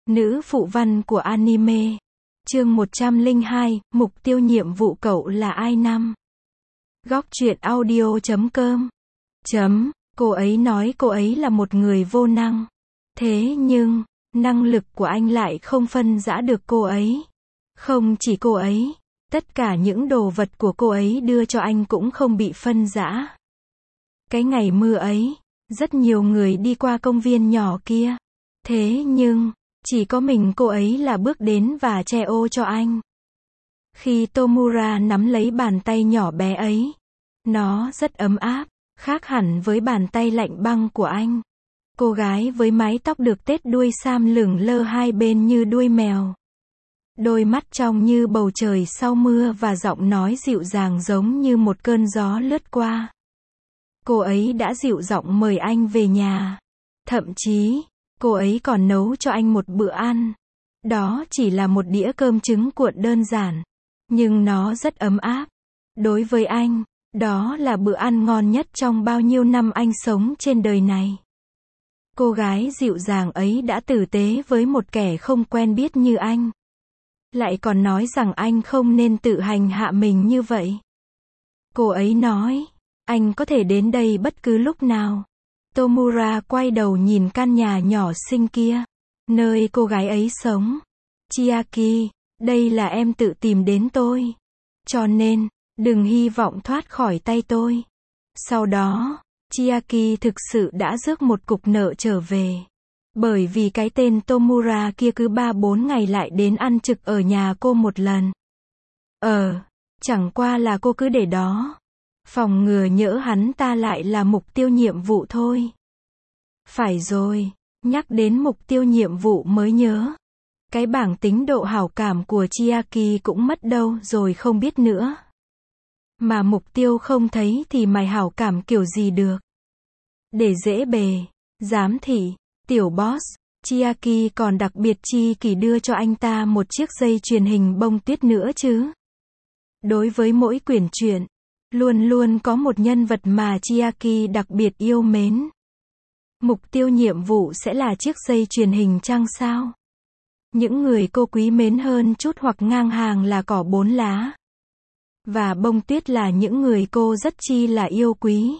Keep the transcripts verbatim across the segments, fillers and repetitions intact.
Nữ phụ văn của anime. Chương một trăm lẻ hai, mục tiêu nhiệm vụ cậu là ai năm. Góc truyện audio chấm com. Chấm, cô ấy nói cô ấy là một người vô năng. Thế nhưng, năng lực của anh lại không phân rã được cô ấy. Không chỉ cô ấy, tất cả những đồ vật của cô ấy đưa cho anh cũng không bị phân rã. Cái ngày mưa ấy, rất nhiều người đi qua công viên nhỏ kia. Thế nhưng, chỉ có mình cô ấy là bước đến và che ô cho anh. Khi Tomura nắm lấy bàn tay nhỏ bé ấy, nó rất ấm áp, khác hẳn với bàn tay lạnh băng của anh. Cô gái với mái tóc được tết đuôi sam lửng lơ hai bên như đuôi mèo. Đôi mắt trong như bầu trời sau mưa và giọng nói dịu dàng giống như một cơn gió lướt qua. Cô ấy đã dịu giọng mời anh về nhà. Thậm chí, cô ấy còn nấu cho anh một bữa ăn. Đó chỉ là một đĩa cơm trứng cuộn đơn giản. Nhưng nó rất ấm áp. Đối với anh, đó là bữa ăn ngon nhất trong bao nhiêu năm anh sống trên đời này. Cô gái dịu dàng ấy đã tử tế với một kẻ không quen biết như anh. Lại còn nói rằng anh không nên tự hành hạ mình như vậy. Cô ấy nói, anh có thể đến đây bất cứ lúc nào. Tomura quay đầu nhìn căn nhà nhỏ xinh kia, nơi cô gái ấy sống. Chiaki, đây là em tự tìm đến tôi. Cho nên, đừng hy vọng thoát khỏi tay tôi. Sau đó, Chiaki thực sự đã rước một cục nợ trở về. Bởi vì cái tên Tomura kia cứ ba bốn ngày lại đến ăn trực ở nhà cô một lần. Ờ, chẳng qua là cô cứ để đó. Phòng ngừa nhỡ hắn ta lại là mục tiêu nhiệm vụ thôi. Phải rồi, nhắc đến mục tiêu nhiệm vụ mới nhớ. Cái bảng tính độ hảo cảm của Chiaki cũng mất đâu rồi không biết nữa. Mà mục tiêu không thấy thì mày hảo cảm kiểu gì được. Để dễ bề, giám thị, tiểu boss, Chiaki còn đặc biệt chi kỷ đưa cho anh ta một chiếc dây chuyền hình bông tuyết nữa chứ. Đối với mỗi quyển truyện, luôn luôn có một nhân vật mà Chiaki đặc biệt yêu mến. Mục tiêu nhiệm vụ sẽ là chiếc dây chuyền hình chăng sao? Những người cô quý mến hơn chút hoặc ngang hàng là cỏ bốn lá. Và bông tuyết là những người cô rất chi là yêu quý.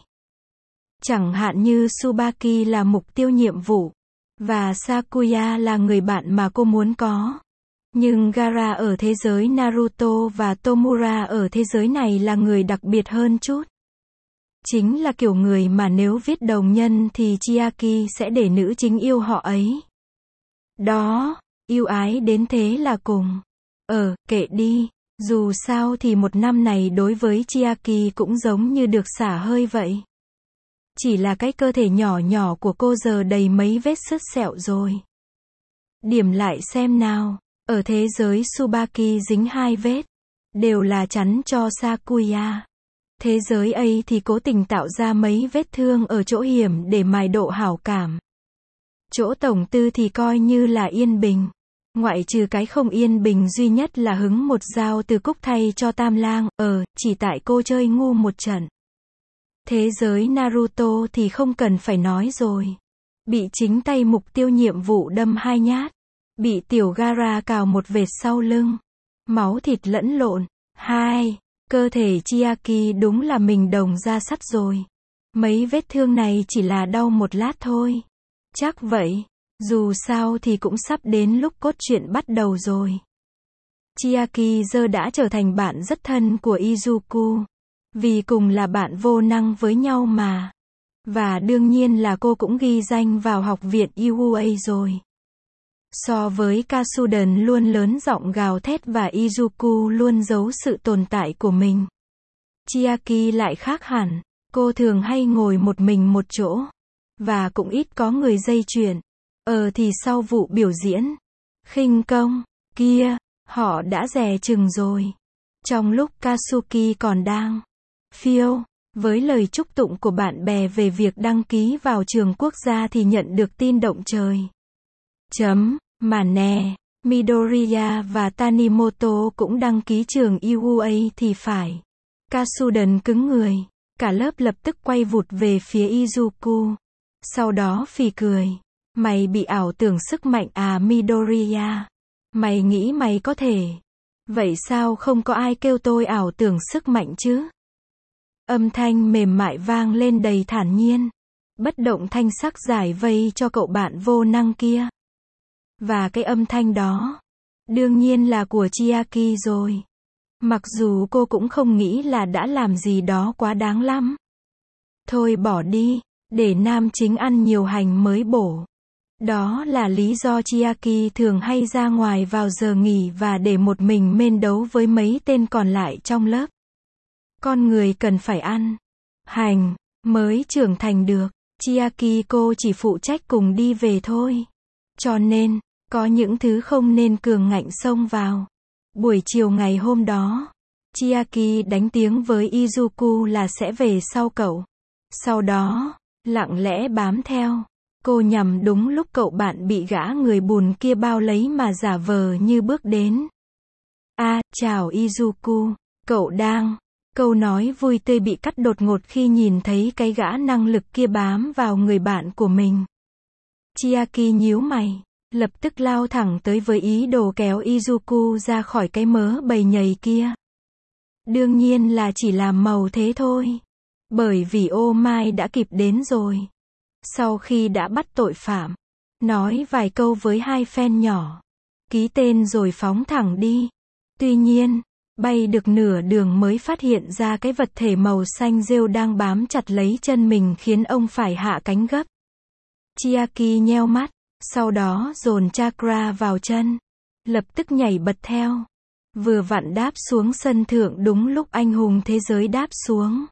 Chẳng hạn như Tsubaki là mục tiêu nhiệm vụ. Và Sakuya là người bạn mà cô muốn có. Nhưng Gaara ở thế giới Naruto và Tomura ở thế giới này là người đặc biệt hơn chút. Chính là kiểu người mà nếu viết đồng nhân thì Chiaki sẽ để nữ chính yêu họ ấy. Đó, yêu ái đến thế là cùng. Ờ, kệ đi, dù sao thì một năm này đối với Chiaki cũng giống như được xả hơi vậy. Chỉ là cái cơ thể nhỏ nhỏ của cô giờ đầy mấy vết sứt sẹo rồi. Điểm lại xem nào, ở thế giới Tsubaki dính hai vết, đều là chắn cho Sakuya. Thế giới ấy thì cố tình tạo ra mấy vết thương ở chỗ hiểm để mài độ hảo cảm. Chỗ tổng tư thì coi như là yên bình. Ngoại trừ cái không yên bình duy nhất là hứng một dao từ cúc thay cho Tam Lang, ờ, chỉ tại cô chơi ngu một trận. Thế giới Naruto thì không cần phải nói rồi. Bị chính tay mục tiêu nhiệm vụ đâm hai nhát. Bị tiểu Gaara cào một vệt sau lưng. Máu thịt lẫn lộn. Hai, cơ thể Chiaki đúng là mình đồng da sắt rồi. Mấy vết thương này chỉ là đau một lát thôi. Chắc vậy. Dù sao thì cũng sắp đến lúc cốt truyện bắt đầu rồi. Chiaki giờ đã trở thành bạn rất thân của Izuku. Vì cùng là bạn vô năng với nhau mà. Và đương nhiên là cô cũng ghi danh vào học viện u a rồi. So với Kasuden luôn lớn giọng gào thét và Izuku luôn giấu sự tồn tại của mình. Chiaki lại khác hẳn. Cô thường hay ngồi một mình một chỗ. Và cũng ít có người dây chuyền. Ờ thì sau vụ biểu diễn khinh công kia, họ đã dè chừng rồi. Trong lúc Katsuki còn đang phiêu với lời chúc tụng của bạn bè về việc đăng ký vào trường quốc gia thì nhận được tin động trời. Chấm, mà nè, Midoriya và Tanimoto cũng đăng ký trường u a thì phải. Kasuden cứng người, cả lớp lập tức quay vụt về phía Izuku. Sau đó phì cười. Mày bị ảo tưởng sức mạnh à Midoriya? Mày nghĩ mày có thể? Vậy sao không có ai kêu tôi ảo tưởng sức mạnh chứ? Âm thanh mềm mại vang lên đầy thản nhiên. Bất động thanh sắc giải vây cho cậu bạn vô năng kia. Và cái âm thanh đó, đương nhiên là của Chiaki rồi. Mặc dù cô cũng không nghĩ là đã làm gì đó quá đáng lắm. Thôi bỏ đi, để nam chính ăn nhiều hành mới bổ. Đó là lý do Chiaki thường hay ra ngoài vào giờ nghỉ và để một mình men đấu với mấy tên còn lại trong lớp. Con người cần phải ăn hành mới trưởng thành được. Chiaki cô chỉ phụ trách cùng đi về thôi. Cho nên, có những thứ không nên cường ngạnh xông vào. Buổi chiều ngày hôm đó, Chiaki đánh tiếng với Izuku là sẽ về sau cậu. Sau đó, lặng lẽ bám theo. Cô nhằm đúng lúc cậu bạn bị gã người bùn kia bao lấy mà giả vờ như bước đến. À, chào Izuku, cậu đang... Câu nói vui tươi bị cắt đột ngột khi nhìn thấy cái gã năng lực kia bám vào người bạn của mình. Chiaki nhíu mày, lập tức lao thẳng tới với ý đồ kéo Izuku ra khỏi cái mớ bầy nhầy kia. Đương nhiên là chỉ làm màu thế thôi. Bởi vì ô mai đã kịp đến rồi. Sau khi đã bắt tội phạm, nói vài câu với hai fan nhỏ, ký tên rồi phóng thẳng đi. Tuy nhiên, bay được nửa đường mới phát hiện ra cái vật thể màu xanh rêu đang bám chặt lấy chân mình khiến ông phải hạ cánh gấp. Chiaki nheo mắt, sau đó dồn chakra vào chân, lập tức nhảy bật theo. Vừa vặn đáp xuống sân thượng đúng lúc anh hùng thế giới đáp xuống.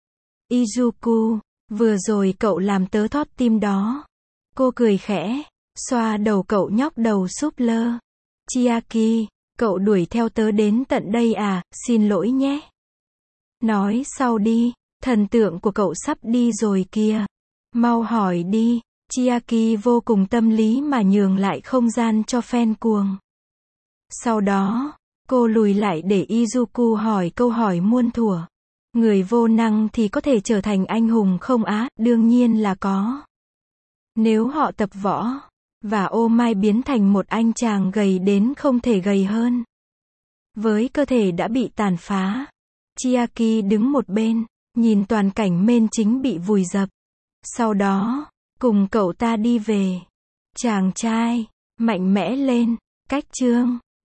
Izuku, vừa rồi cậu làm tớ thót tim đó. Cô cười khẽ, xoa đầu cậu nhóc đầu súp lơ. Chiaki, cậu đuổi theo tớ đến tận đây à, xin lỗi nhé. Nói sau đi, thần tượng của cậu sắp đi rồi kìa. Mau hỏi đi. Chiaki vô cùng tâm lý mà nhường lại không gian cho fan cuồng. Sau đó, cô lùi lại để Izuku hỏi câu hỏi muôn thuở. Người vô năng thì có thể trở thành anh hùng không á? Đương nhiên là có. Nếu họ tập võ, và ô mai biến thành một anh chàng gầy đến không thể gầy hơn. Với cơ thể đã bị tàn phá, Chiaki đứng một bên, nhìn toàn cảnh main chính bị vùi dập. Sau đó, cùng cậu ta đi về. Chàng trai, mạnh mẽ lên, cách chương.